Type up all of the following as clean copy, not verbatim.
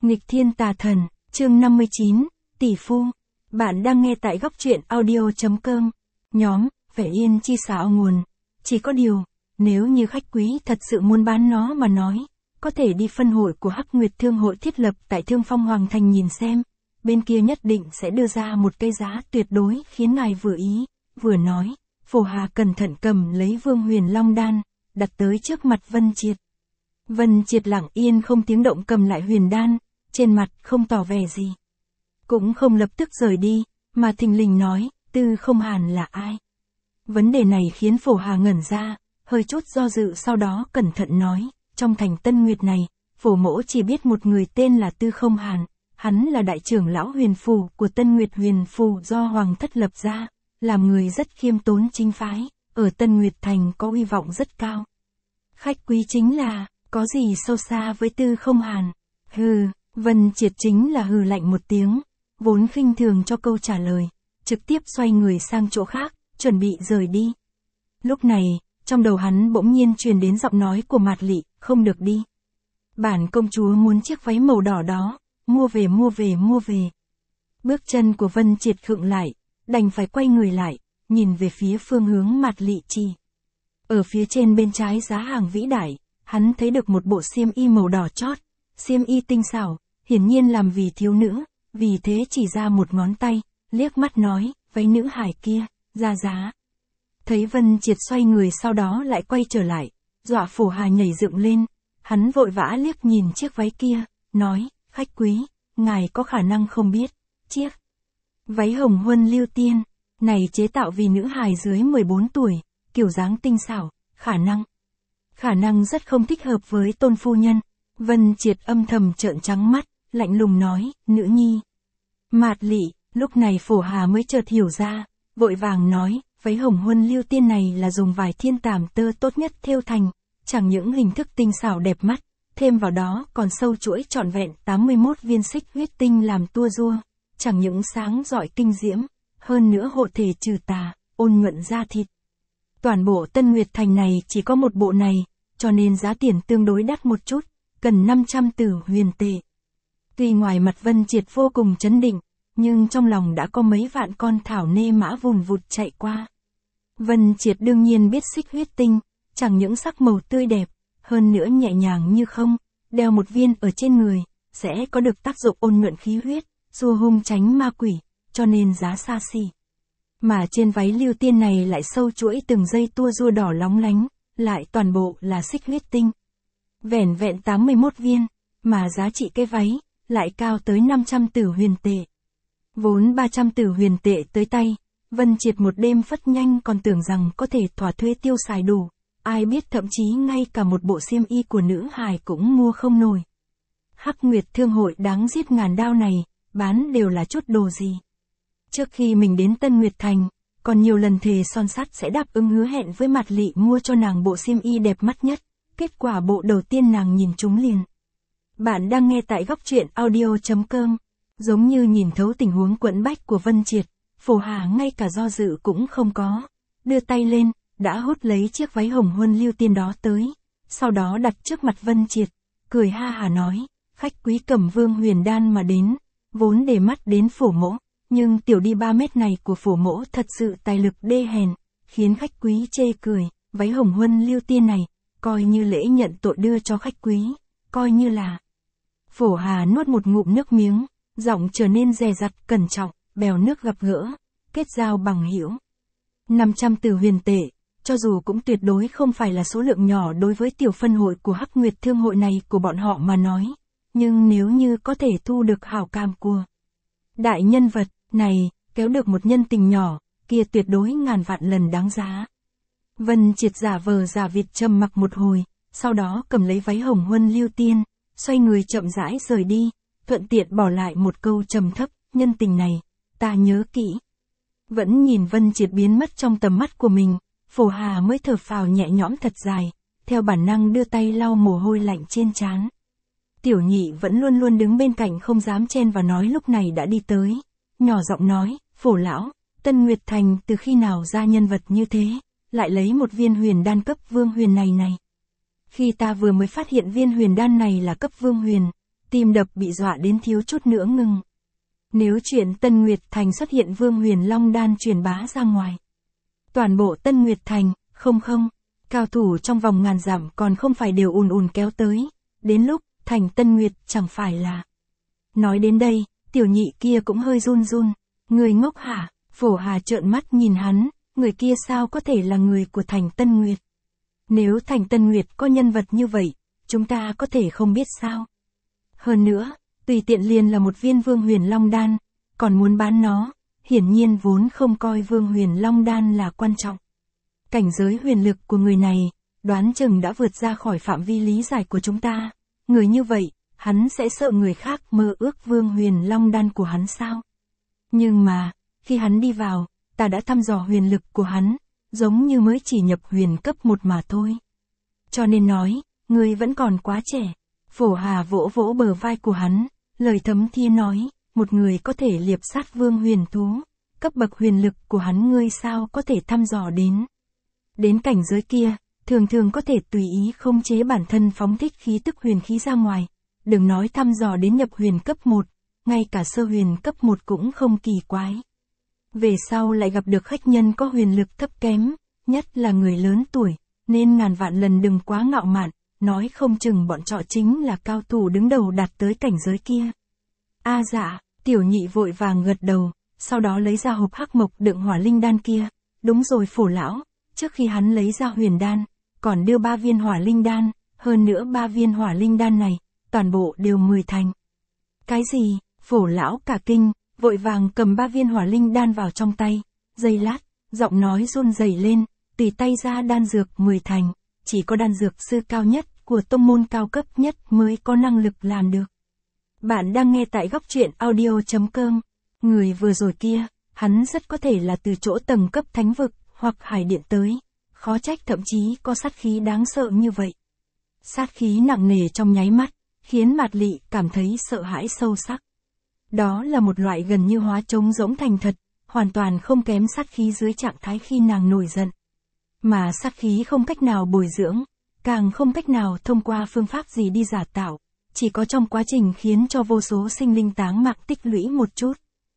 Nghịch thiên tà thần, chương 59, tỷ phu. Bạn đang nghe tại góc truyện audio.com. Nhóm, vẻ yên chi xảo nguồn. Chỉ có điều, nếu như khách quý thật sự muốn bán nó mà nói, có thể đi phân hội của Hắc Nguyệt Thương hội thiết lập tại Thương Phong Hoàng Thành nhìn xem. Bên kia nhất định sẽ đưa ra một cái giá tuyệt đối khiến ngài vừa ý. Vừa nói, Phổ Hà cẩn thận cầm lấy Vương Huyền Long đan, đặt tới trước mặt Vân Triệt. Vân Triệt lặng yên không tiếng động cầm lại huyền đan, trên mặt không tỏ vẻ gì. Cũng không lập tức rời đi, mà thình lình nói, Tư Không Hàn là ai? Vấn đề này khiến Phổ Hà ngẩn ra, hơi chút do dự sau đó cẩn thận nói, trong thành Tân Nguyệt này, Phổ mỗ chỉ biết một người tên là Tư Không Hàn, hắn là đại trưởng lão huyền phù của Tân Nguyệt huyền phù do Hoàng thất lập ra, làm người rất khiêm tốn chính phái, ở Tân Nguyệt Thành có uy vọng rất cao. Khách quý chính là, có gì sâu xa với Tư Không Hàn? Hừ, Vân Triệt chính là hừ lạnh một tiếng, vốn khinh thường cho câu trả lời, trực tiếp xoay người sang chỗ khác, chuẩn bị rời đi. Lúc này, trong đầu hắn bỗng nhiên truyền đến giọng nói của Mạt Lị, không được đi. Bản công chúa muốn chiếc váy màu đỏ đó, mua về. Bước chân của Vân Triệt khựng lại, đành phải quay người lại, nhìn về phía phương hướng Mạt Lị chỉ. Ở phía trên bên trái giá hàng vĩ đại, hắn thấy được một bộ xiêm y màu đỏ chót, xiêm y tinh xảo, hiển nhiên làm vì thiếu nữ, vì thế chỉ ra một ngón tay, liếc mắt nói, váy nữ hải kia, ra giá. Thấy Vân Triệt xoay người sau đó lại quay trở lại, dọa Phổ Hà nhảy dựng lên, hắn vội vã liếc nhìn chiếc váy kia, nói, khách quý, ngài có khả năng không biết, chiếc váy hồng huân lưu tiên, này chế tạo vì nữ hài dưới 14 tuổi, kiểu dáng tinh xảo, khả năng rất không thích hợp với tôn phu nhân. Vân Triệt âm thầm trợn trắng mắt, lạnh lùng nói, nữ nhi. Mạt Lị, lúc này Phổ Hà mới chợt hiểu ra, vội vàng nói, váy hồng huân lưu tiên này là dùng vải thiên tàm tơ tốt nhất thêu thành, chẳng những hình thức tinh xảo đẹp mắt, thêm vào đó còn sâu chuỗi trọn vẹn 81 viên xích huyết tinh làm tua rua, chẳng những sáng rọi kinh diễm, hơn nữa hộ thể trừ tà, ôn nhuận da thịt. Toàn bộ Tân Nguyệt Thành này chỉ có một bộ này, cho nên giá tiền tương đối đắt một chút, cần 500 tử huyền tệ. Tuy ngoài mặt Vân Triệt vô cùng chấn định, nhưng trong lòng đã có mấy vạn con thảo nê mã vùn vụt chạy qua. Vân Triệt đương nhiên biết xích huyết tinh, chẳng những sắc màu tươi đẹp, hơn nữa nhẹ nhàng như không, đeo một viên ở trên người, sẽ có được tác dụng ôn nhuận khí huyết, xua hung tránh ma quỷ, cho nên giá xa xỉ. Mà trên váy lưu tiên này lại sâu chuỗi từng dây tua rua đỏ lóng lánh, lại toàn bộ là xích huyết tinh. Vẻn vẹn 81 viên, mà giá trị cái váy, lại cao tới 500 tử huyền tệ. Vốn 300 tử huyền tệ tới tay, Vân Triệt một đêm phất nhanh còn tưởng rằng có thể thỏa thuê tiêu xài đủ, ai biết thậm chí ngay cả một bộ xiêm y của nữ hài cũng mua không nổi. Hắc Nguyệt Thương hội đáng giết ngàn đao này, bán đều là chút đồ gì. Trước khi mình đến Tân Nguyệt Thành, còn nhiều lần thề son sắt sẽ đáp ứng hứa hẹn với Mạt Lị mua cho nàng bộ xiêm y đẹp mắt nhất, kết quả bộ đầu tiên nàng nhìn trúng liền. Bạn đang nghe tại góc truyện audio.com, giống như nhìn thấu tình huống quẫn bách của Vân Triệt, Phổ Hà ngay cả do dự cũng không có, đưa tay lên, đã hút lấy chiếc váy hồng huân lưu tiên đó tới, sau đó đặt trước mặt Vân Triệt, cười ha hà nói, khách quý cầm Vương Huyền đan mà đến, vốn để mắt đến Phổ mỗ, nhưng tiểu đi 3 mét này của Phổ mỗ thật sự tài lực đê hèn, khiến khách quý chê cười, váy hồng huân lưu tiên này, coi như lễ nhận tội đưa cho khách quý, coi như là. Phổ Hà nuốt một ngụm nước miếng, giọng trở nên dè dặt cẩn trọng, bèo nước gặp gỡ, kết giao bằng hữu. 500 tử huyền tệ, cho dù cũng tuyệt đối không phải là số lượng nhỏ đối với tiểu phân hội của Hắc Nguyệt Thương hội này của bọn họ mà nói, nhưng nếu như có thể thu được hảo cảm của đại nhân vật này, kéo được một nhân tình nhỏ, kia tuyệt đối ngàn vạn lần đáng giá. Vân Triệt giả vờ giả vịt trầm mặc một hồi, sau đó cầm lấy váy hồng huân lưu tiên, xoay người chậm rãi rời đi, thuận tiện bỏ lại một câu trầm thấp, nhân tình này, ta nhớ kỹ. Vẫn nhìn Vân Triệt biến mất trong tầm mắt của mình, Phổ Hà mới thở phào nhẹ nhõm thật dài, theo bản năng đưa tay lau mồ hôi lạnh trên trán. Tiểu Nhị vẫn luôn luôn đứng bên cạnh không dám chen vào nói lúc này đã đi tới, nhỏ giọng nói, Phổ lão, Tân Nguyệt Thành từ khi nào ra nhân vật như thế, lại lấy một viên huyền đan cấp vương huyền này. Khi ta vừa mới phát hiện viên huyền đan này là cấp vương huyền, tim đập bị dọa đến thiếu chút nữa ngừng. Nếu chuyện Tân Nguyệt Thành xuất hiện Vương Huyền Long Đan truyền bá ra ngoài, toàn bộ Tân Nguyệt Thành, không, cao thủ trong vòng ngàn dặm còn không phải đều ùn ùn kéo tới, đến lúc thành Tân Nguyệt chẳng phải là. Nói đến đây, tiểu nhị kia cũng hơi run run, người ngốc hả? Phổ Hà trợn mắt nhìn hắn, người kia sao có thể là người của thành Tân Nguyệt? Nếu thành Tân Nguyệt có nhân vật như vậy, chúng ta có thể không biết sao? Hơn nữa, tùy tiện liền là một viên Vương Huyền Long Đan, còn muốn bán nó, hiển nhiên vốn không coi Vương Huyền Long Đan là quan trọng. Cảnh giới huyền lực của người này, đoán chừng đã vượt ra khỏi phạm vi lý giải của chúng ta. Người như vậy, hắn sẽ sợ người khác mơ ước Vương Huyền Long Đan của hắn sao? Nhưng mà, khi hắn đi vào, ta đã thăm dò huyền lực của hắn, giống như mới chỉ nhập huyền cấp 1 mà thôi. Cho nên nói, ngươi vẫn còn quá trẻ. Phổ Hà vỗ vỗ bờ vai của hắn, lời thấm thía nói, một người có thể liệp sát vương huyền thú, cấp bậc huyền lực của hắn ngươi sao có thể thăm dò đến. Đến cảnh giới kia, thường có thể tùy ý không chế bản thân phóng thích khí tức huyền khí ra ngoài, đừng nói thăm dò đến nhập huyền cấp 1, ngay cả sơ huyền cấp 1 cũng không kỳ quái. Về sau lại gặp được khách nhân có huyền lực thấp kém, nhất là người lớn tuổi, nên ngàn vạn lần đừng quá ngạo mạn, nói không chừng bọn trọ chính là cao thủ đứng đầu đạt tới cảnh giới kia. Dạ, tiểu nhị vội vàng gật đầu, sau đó lấy ra hộp hắc mộc đựng hỏa linh đan kia. Đúng rồi Phổ lão, trước khi hắn lấy ra huyền đan, còn đưa 3 viên hỏa linh đan, hơn nữa 3 viên hỏa linh đan này, toàn bộ đều 10 thành. Cái gì? Phổ lão cả kinh, vội vàng cầm 3 viên hỏa linh đan vào trong tay, giây lát, giọng nói run rẩy lên, tùy tay ra đan dược 10 thành, chỉ có đan dược sư cao nhất của tông môn cao cấp nhất mới có năng lực làm được. Bạn đang nghe tại góc truyện audio.com. Người vừa rồi kia, hắn rất có thể là từ chỗ tầng cấp thánh vực hoặc hải điện tới, khó trách thậm chí có sát khí đáng sợ như vậy. Sát khí nặng nề trong nháy mắt, khiến Mạt Lị cảm thấy sợ hãi sâu sắc. Đó là một loại gần như hóa trống rỗng thành thật, hoàn toàn không kém sát khí dưới trạng thái khi nàng nổi giận. Mà sát khí không cách nào bồi dưỡng, càng không cách nào thông qua phương pháp gì đi giả tạo, chỉ có trong quá trình khiến cho vô số sinh linh táng mạng tích lũy một chút.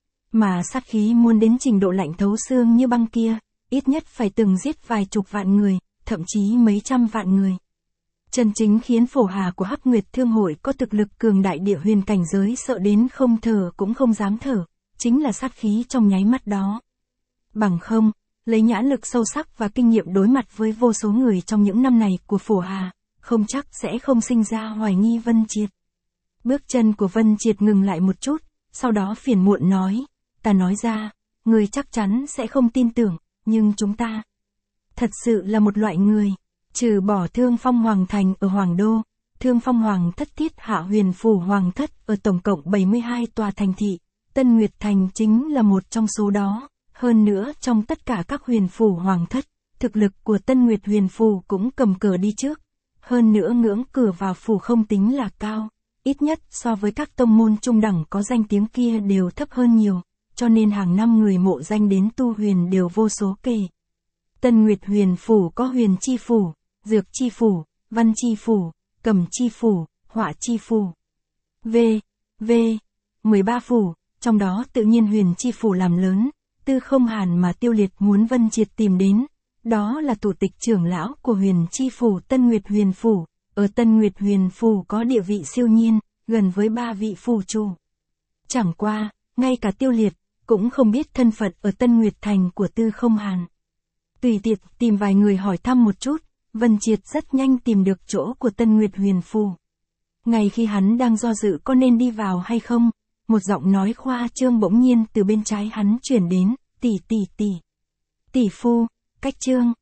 Mà sát khí muốn đến trình độ lạnh thấu xương như băng kia, ít nhất phải từng giết vài chục vạn người, thậm chí mấy trăm vạn người. Chân chính khiến Phổ Hà của Hắc Nguyệt Thương hội có thực lực cường đại địa huyền cảnh giới sợ đến không thở cũng không dám thở, chính là sát khí trong nháy mắt đó. Bằng không, lấy nhãn lực sâu sắc và kinh nghiệm đối mặt với vô số người trong những năm này của Phổ Hà, không chắc sẽ không sinh ra hoài nghi Vân Triệt. Bước chân của Vân Triệt ngừng lại một chút, sau đó phiền muộn nói, ta nói ra, người chắc chắn sẽ không tin tưởng, nhưng chúng ta thật sự là một loại người. Trừ bỏ Thương Phong Hoàng Thành ở Hoàng Đô, Thương Phong Hoàng Thất Thiết Hạ Huyền Phủ Hoàng Thất ở tổng cộng 72 tòa thành thị, Tân Nguyệt Thành chính là một trong số đó. Hơn nữa trong tất cả các huyền phủ Hoàng Thất, thực lực của Tân Nguyệt Huyền Phủ cũng cầm cờ đi trước. Hơn nữa ngưỡng cửa vào phủ không tính là cao, ít nhất so với các tông môn trung đẳng có danh tiếng kia đều thấp hơn nhiều, cho nên hàng năm người mộ danh đến tu huyền đều vô số kể. Tân Nguyệt Huyền Phủ có Huyền Chi Phủ, Dược Chi Phủ, Văn Chi Phủ, Cầm Chi Phủ, Họa Chi Phủ. 13 phủ, trong đó tự nhiên Huyền Chi Phủ làm lớn, Tư Không Hàn mà Tiêu Liệt muốn Vân Triệt tìm đến. Đó là thủ tịch trưởng lão của Huyền Chi Phủ Tân Nguyệt Huyền Phủ, ở Tân Nguyệt Huyền Phủ có địa vị siêu nhiên, gần với 3 vị phủ chủ. Chẳng qua, ngay cả Tiêu Liệt, cũng không biết thân phận ở Tân Nguyệt Thành của Tư Không Hàn. Tùy tiện tìm vài người hỏi thăm một chút, Vân Triệt rất nhanh tìm được chỗ của Tân Nguyệt Huyền Phủ. Ngay khi hắn đang do dự có nên đi vào hay không, một giọng nói khoa trương bỗng nhiên từ bên trái hắn chuyển đến, tỷ phu, cách trương,